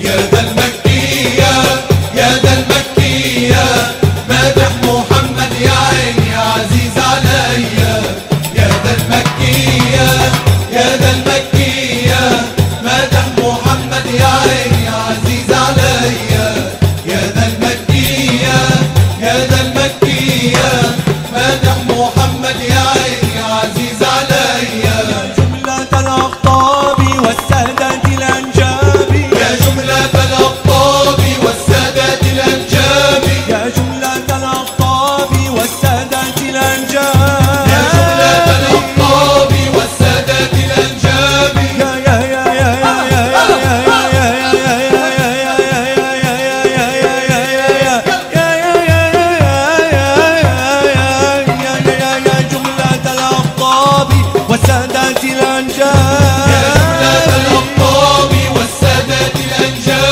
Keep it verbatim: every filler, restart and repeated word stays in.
يا ذا المكية يا ذا المكية مدح محمد يا عيني عزيز عليا يا ذا المكية يا ذا المكية مدح محمد يا عيني عزيز عليا يا ذا المكية يا ذا المكية مدح محمد يا عيني عزيز عليا جملة الأخطاب والسادات الأنجاب يا جملة الأخطاب والسادات الأنجاب يا جملة الأخطاب والسادات الأنجاب يا جملة الأخطاب والسادات الأنجاب يا يا يا يا يا جملة الأخطاب والسادات الأنجاب يا جملة الأخطاب والسادات الأنجاب